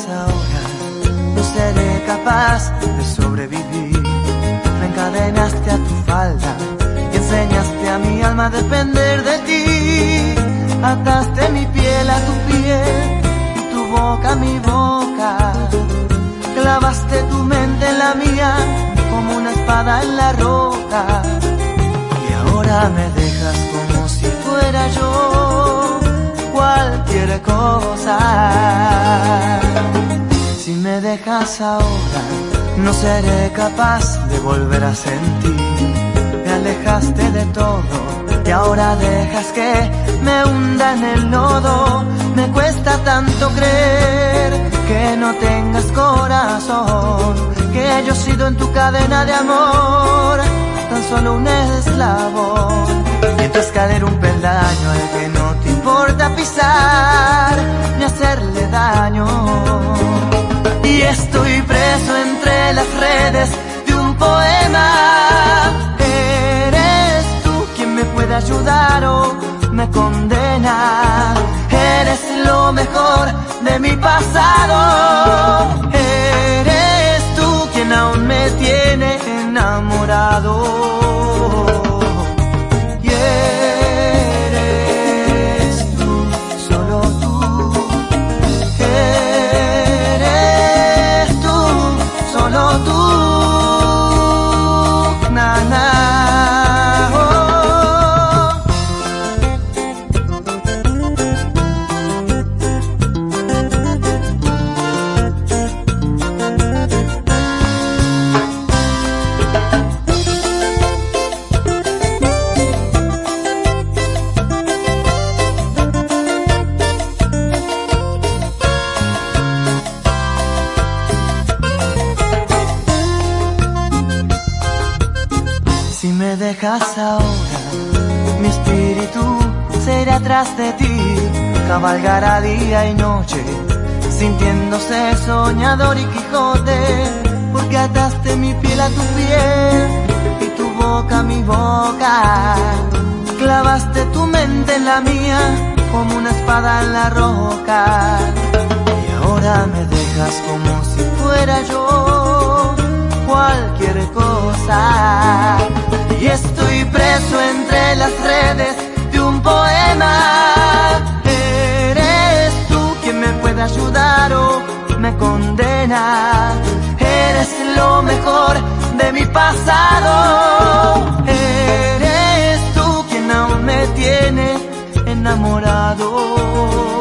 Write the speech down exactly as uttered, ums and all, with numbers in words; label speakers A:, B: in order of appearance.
A: ahora, no seré capaz de sobrevivir. Me encadenaste a tu falda y enseñaste a mi alma a depender de ti. Ataste mi piel a tu piel y tu boca a mi boca. Clavaste tu mente en la mía como una espada en la roca. Y ahora me dejas como si fuera yo cualquier cosa. Si me dejas ahora, no seré capaz de volver a sentir. Me alejaste de todo y ahora dejas que me hunda en el lodo. Me cuesta tanto creer que no tengas corazón, que yo he sido en tu cadena de amor tan solo un eslabón. Y en tu escalera un peldaño al que no te importa pisar ni hacerle daño. Y estoy preso entre las redes de un poema. Eres tú quien me puede ayudar o me condena. Eres lo mejor de mi pasado. Eres tú quien aún me tiene enamorado. Y eres tú, solo tú. Eres tú, solo tú. Na, na. Si me dejas ahora, mi espíritu se irá tras de ti, cabalgará día y noche, sintiéndose soñador y Quijote, porque ataste mi piel a tu piel y tu boca a mi boca. Clavaste tu mente en la mía como una espada en la roca. Y ahora me dejas como si fuera yo cualquier cosa. Y estoy preso entre las redes de un poema. Eres tú quien me puede ayudar o me condena. Eres lo mejor de mi pasado. Eres tú quien aún me tiene enamorado.